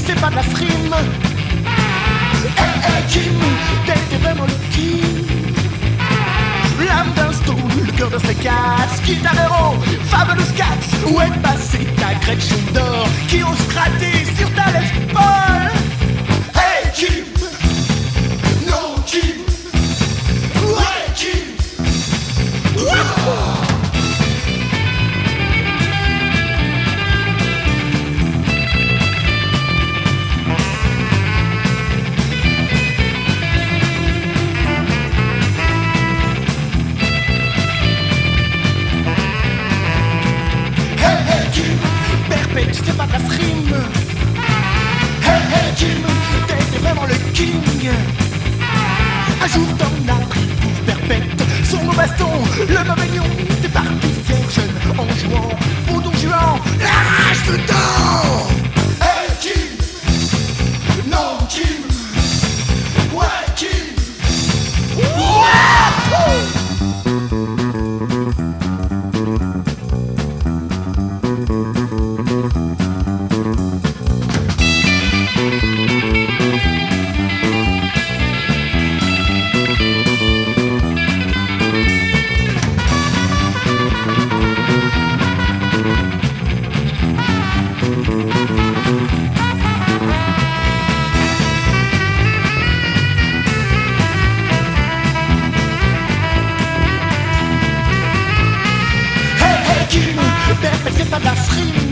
c'est pas de la frime. Kim, t'es vraiment le king. L'âme d'un stone, le cœur d'un Cats, Guitar Hero, Fabulous Cats. Où est passée ta Gretchen d'or qui ose gratter sur ta Les Paul? Hey Kim, non Kim, ouais Kim. Perpète, c'est pas de la frime. Hey Kim, t'es vraiment le king. Un jour t'en as pris pour perpète sur mon baston, le mauvais lion. T'es parti fier jeune en jouant au don juan. L'arrache le temps. Hey Kim, non Kim, ouais Kim. Perpète, c'est pas de la frime.